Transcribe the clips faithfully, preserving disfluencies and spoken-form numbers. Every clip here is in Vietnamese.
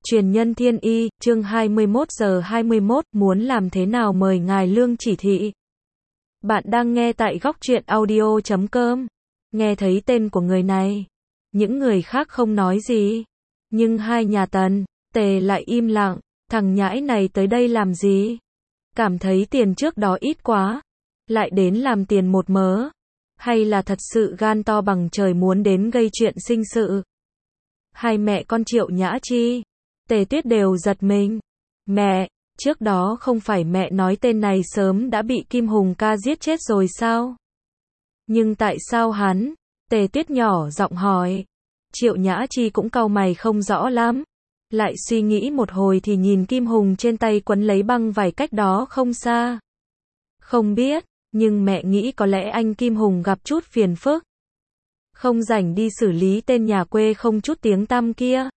Truyền nhân thiên y, chương hai mươi mốt giờ hai mươi mốt, muốn làm thế nào mời ngài Lương chỉ thị. Bạn đang nghe tại góc truyện audio chấm com. Nghe thấy tên của người này. Những người khác không nói gì. Nhưng hai nhà Tần, Tề lại im lặng. Thằng nhãi này tới đây làm gì? Cảm thấy tiền trước đó ít quá. Lại đến làm tiền một mớ. Hay là thật sự gan to bằng trời muốn đến gây chuyện sinh sự? Hai mẹ con Triệu Nhã Chi, Tề Tuyết đều giật mình. Mẹ, trước đó không phải mẹ nói tên này sớm đã bị Kim Hùng ca giết chết rồi sao? Nhưng tại sao hắn? Tề Tuyết nhỏ giọng hỏi. Triệu Nhã Chi cũng cau mày không rõ lắm. Lại suy nghĩ một hồi thì nhìn Kim Hùng trên tay quấn lấy băng vải cách đó không xa. Không biết, nhưng mẹ nghĩ có lẽ anh Kim Hùng gặp chút phiền phức. Không rảnh đi xử lý tên nhà quê không chút tiếng tăm kia.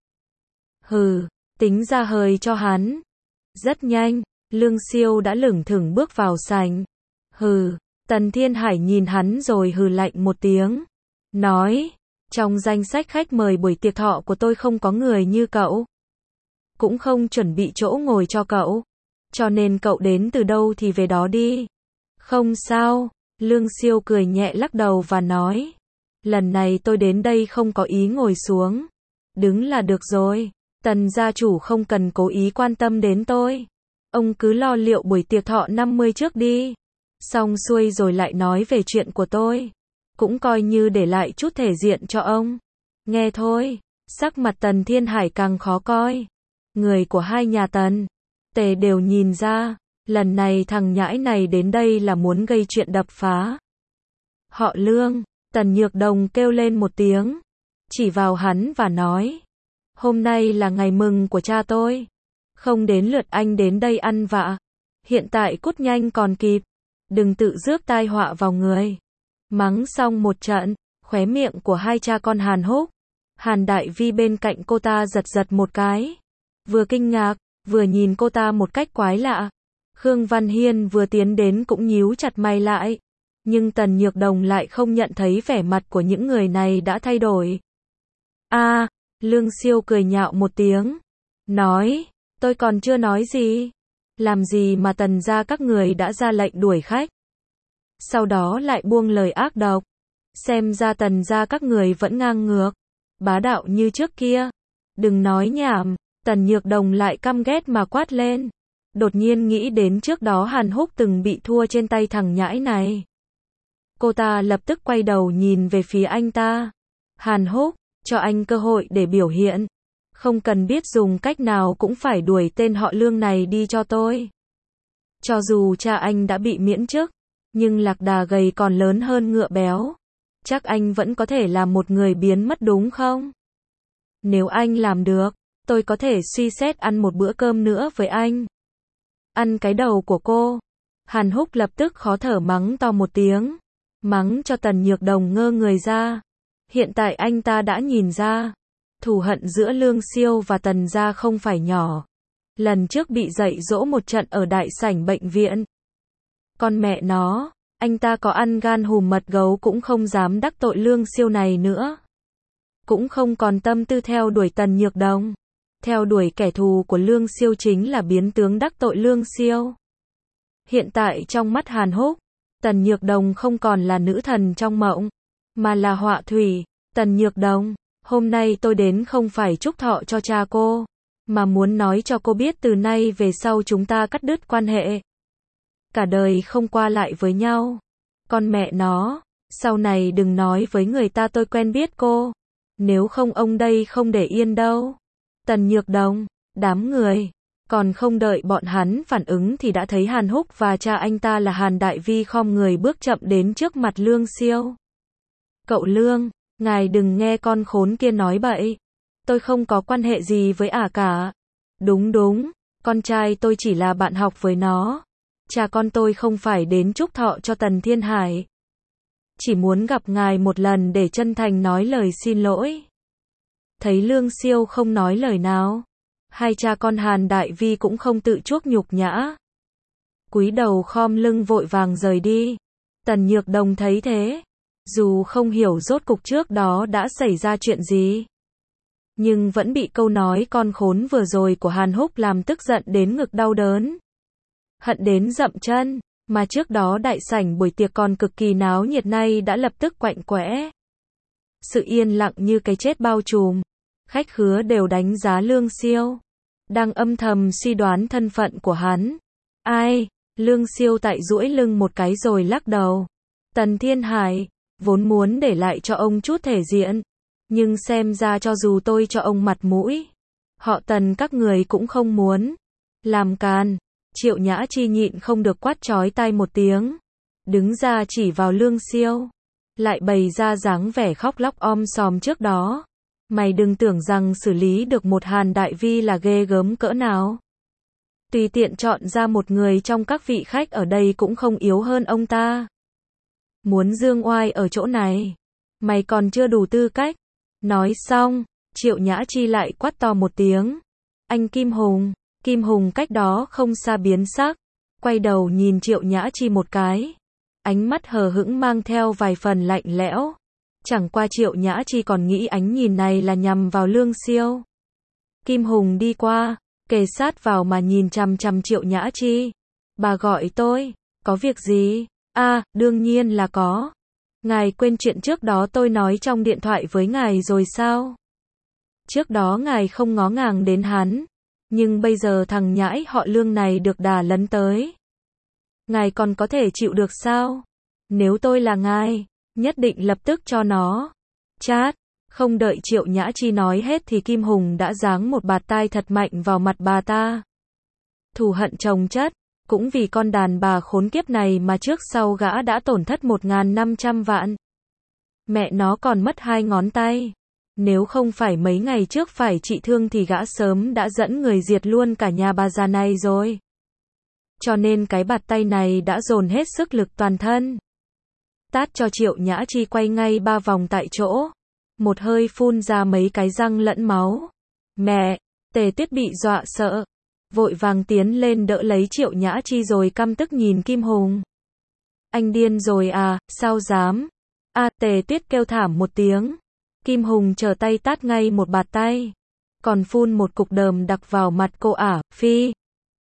Hừ, tính ra hời cho hắn. Rất nhanh, Lương Siêu đã lững thững bước vào sảnh. Hừ, Tần Thiên Hải nhìn hắn rồi hừ lạnh một tiếng. Nói, trong danh sách khách mời buổi tiệc thọ của tôi không có người như cậu. Cũng không chuẩn bị chỗ ngồi cho cậu. Cho nên cậu đến từ đâu thì về đó đi. Không sao, Lương Siêu cười nhẹ lắc đầu và nói. Lần này tôi đến đây không có ý ngồi xuống. Đứng là được rồi. Tần gia chủ không cần cố ý quan tâm đến tôi. Ông cứ lo liệu buổi tiệc thọ năm mươi trước đi. Xong xuôi rồi lại nói về chuyện của tôi. Cũng coi như để lại chút thể diện cho ông. Nghe thôi, sắc mặt Tần Thiên Hải càng khó coi. Người của hai nhà Tần, Tề đều nhìn ra. Lần này thằng nhãi này đến đây là muốn gây chuyện đập phá. Họ Lương, Tần Nhược Đồng kêu lên một tiếng. Chỉ vào hắn và nói. Hôm nay là ngày mừng của cha tôi. Không đến lượt anh đến đây ăn vạ. Hiện tại cút nhanh còn kịp. Đừng tự rước tai họa vào người. Mắng xong một trận, khóe miệng của hai cha con Hàn Húc. Hàn Đại Vi bên cạnh cô ta giật giật một cái. Vừa kinh ngạc, vừa nhìn cô ta một cách quái lạ. Khương Văn Hiên vừa tiến đến cũng nhíu chặt mày lại. Nhưng Tần Nhược Đồng lại không nhận thấy vẻ mặt của những người này đã thay đổi. A, à, Lương Siêu cười nhạo một tiếng. Nói, tôi còn chưa nói gì. Làm gì mà Tần gia các người đã ra lệnh đuổi khách. Sau đó lại buông lời ác độc. Xem ra Tần gia các người vẫn ngang ngược. Bá đạo như trước kia. Đừng nói nhảm, Tần Nhược Đồng lại căm ghét mà quát lên. Đột nhiên nghĩ đến trước đó Hàn Húc từng bị thua trên tay thằng nhãi này. Cô ta lập tức quay đầu nhìn về phía anh ta. Hàn Húc, cho anh cơ hội để biểu hiện. Không cần biết dùng cách nào cũng phải đuổi tên họ Lương này đi cho tôi. Cho dù cha anh đã bị miễn chức, nhưng lạc đà gầy còn lớn hơn ngựa béo. Chắc anh vẫn có thể làm một người biến mất đúng không? Nếu anh làm được, tôi có thể suy xét ăn một bữa cơm nữa với anh. Ăn cái đầu của cô. Hàn Húc lập tức khó thở mắng to một tiếng. Mắng cho Tần Nhược Đồng ngơ người ra. Hiện tại anh ta đã nhìn ra. Thù hận giữa Lương Siêu và Tần gia không phải nhỏ. Lần trước bị dạy dỗ một trận ở đại sảnh bệnh viện. Con mẹ nó, anh ta có ăn gan hùm mật gấu cũng không dám đắc tội Lương Siêu này nữa. Cũng không còn tâm tư theo đuổi Tần Nhược Đồng. Theo đuổi kẻ thù của Lương Siêu chính là biến tướng đắc tội Lương Siêu. Hiện tại trong mắt Hàn Húc, Tần Nhược Đồng không còn là nữ thần trong mộng, mà là họa thủy. Tần Nhược Đồng, hôm nay tôi đến không phải chúc thọ cho cha cô, mà muốn nói cho cô biết từ nay về sau chúng ta cắt đứt quan hệ. Cả đời không qua lại với nhau. Con mẹ nó, sau này đừng nói với người ta tôi quen biết cô. Nếu không ông đây không để yên đâu. Tần Nhược Đồng, đám người. Còn không đợi bọn hắn phản ứng thì đã thấy Hàn Húc và cha anh ta là Hàn Đại Vi khom người bước chậm đến trước mặt Lương Siêu. Cậu Lương, ngài đừng nghe con khốn kia nói bậy. Tôi không có quan hệ gì với ả cả. Đúng đúng, con trai tôi chỉ là bạn học với nó. Cha con tôi không phải đến chúc thọ cho Tần Thiên Hải. Chỉ muốn gặp ngài một lần để chân thành nói lời xin lỗi. Thấy Lương Siêu không nói lời nào. Hai cha con Hàn Đại Vi cũng không tự chuốc nhục nhã. Cúi đầu khom lưng vội vàng rời đi. Tần Nhược Đồng thấy thế. Dù không hiểu rốt cục trước đó đã xảy ra chuyện gì. nhưng vẫn bị câu nói con khốn vừa rồi của Hàn Húc làm tức giận đến ngực đau đớn. Hận đến dậm chân, mà trước đó đại sảnh buổi tiệc còn cực kỳ náo nhiệt nay đã lập tức quạnh quẽ. Sự yên lặng như cái chết bao trùm. Khách khứa đều đánh giá Lương Siêu, đang âm thầm suy đoán thân phận của hắn. Ai? Lương Siêu tại duỗi lưng một cái rồi lắc đầu. Tần Thiên Hải, vốn muốn để lại cho ông chút thể diện, nhưng xem ra cho dù tôi cho ông mặt mũi, họ Tần các người cũng không muốn. Làm càn. Triệu Nhã Chi nhịn không được quát chói tai một tiếng, đứng ra chỉ vào Lương Siêu, lại bày ra dáng vẻ khóc lóc om sòm trước đó. Mày đừng tưởng rằng xử lý được một Hàn Đại Vi là ghê gớm cỡ nào. Tùy tiện chọn ra một người trong các vị khách ở đây cũng không yếu hơn ông ta. Muốn dương oai ở chỗ này, mày còn chưa đủ tư cách. Nói xong, Triệu Nhã Chi lại quát to một tiếng. Anh Kim Hùng. Kim Hùng cách đó không xa biến sắc, quay đầu nhìn Triệu Nhã Chi một cái. Ánh mắt hờ hững mang theo vài phần lạnh lẽo. Chẳng qua Triệu Nhã Chi còn nghĩ ánh nhìn này là nhằm vào Lương Siêu. Kim Hùng đi qua, kề sát vào mà nhìn chằm chằm Triệu Nhã Chi. Bà gọi tôi, có việc gì? À, đương nhiên là có. Ngài quên chuyện trước đó tôi nói trong điện thoại với ngài rồi sao? Trước đó ngài không ngó ngàng đến hắn, nhưng bây giờ thằng nhãi họ Lương này được đà lấn tới. Ngài còn có thể chịu được sao? Nếu tôi là ngài, nhất định lập tức cho nó chát. Không đợi Triệu Nhã Chi nói hết thì Kim Hùng đã giáng một bạt tai thật mạnh vào mặt bà ta. Thù hận chồng chất, cũng vì con đàn bà khốn kiếp này mà trước sau gã đã tổn thất một nghìn năm trăm vạn. Mẹ nó còn mất hai ngón tay. Nếu không phải mấy ngày trước phải trị thương thì gã sớm đã dẫn người diệt luôn cả nhà bà già này rồi. Cho nên cái bạt tay này đã dồn hết sức lực toàn thân. Tát cho Triệu Nhã Chi quay ngay ba vòng tại chỗ. Một hơi phun ra mấy cái răng lẫn máu. Mẹ! Tề Tuyết bị dọa sợ, vội vàng tiến lên đỡ lấy Triệu Nhã Chi rồi căm tức nhìn Kim Hùng. Anh điên rồi à, sao dám? À, Tề Tuyết kêu thảm một tiếng. Kim Hùng trở tay tát ngay một bạt tay, còn phun một cục đờm đặc vào mặt cô ả. Phi!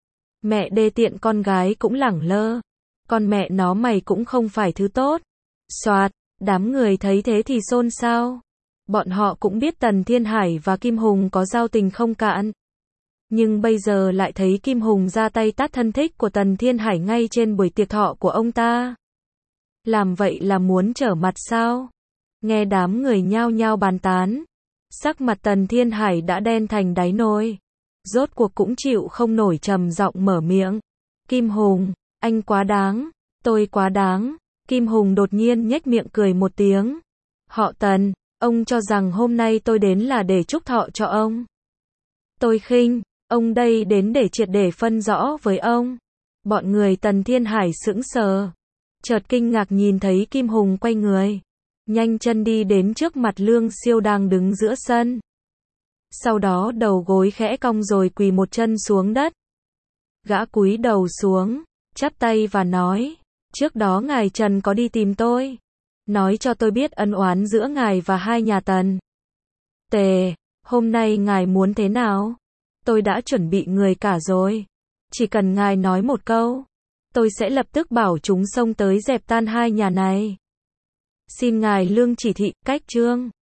Mẹ đê tiện, con gái cũng lẳng lơ. Con mẹ nó mày cũng không phải thứ tốt. Soạt! Đám người thấy thế thì xôn xao. Bọn họ cũng biết Tần Thiên Hải và Kim Hùng có giao tình không cạn. Nhưng bây giờ lại thấy Kim Hùng ra tay tát thân thích của Tần Thiên Hải ngay trên buổi tiệc thọ của ông ta. Làm vậy là muốn trở mặt sao? Nghe đám người nhao nhao bàn tán, sắc mặt Tần Thiên Hải đã đen thành đáy nồi. Rốt cuộc cũng chịu không nổi, trầm giọng mở miệng. Kim Hùng, anh quá đáng, tôi quá đáng. Kim Hùng đột nhiên nhếch miệng cười một tiếng. Họ Tần, ông cho rằng hôm nay tôi đến là để chúc thọ cho ông. Tôi khinh, ông đây đến để triệt để phân rõ với ông. Bọn người Tần Thiên Hải sững sờ, chợt kinh ngạc nhìn thấy Kim Hùng quay người, nhanh chân đi đến trước mặt Lương Siêu đang đứng giữa sân. Sau đó đầu gối khẽ cong rồi quỳ một chân xuống đất. Gã cúi đầu xuống, chắp tay và nói, trước đó ngài Trần có đi tìm tôi, nói cho tôi biết ân oán giữa ngài và hai nhà Tần. Tề, hôm nay ngài muốn thế nào? Tôi đã chuẩn bị người cả rồi. Chỉ cần ngài nói một câu, tôi sẽ lập tức bảo chúng xông tới dẹp tan hai nhà này. Xin ngài Lương chỉ thị, cách chương.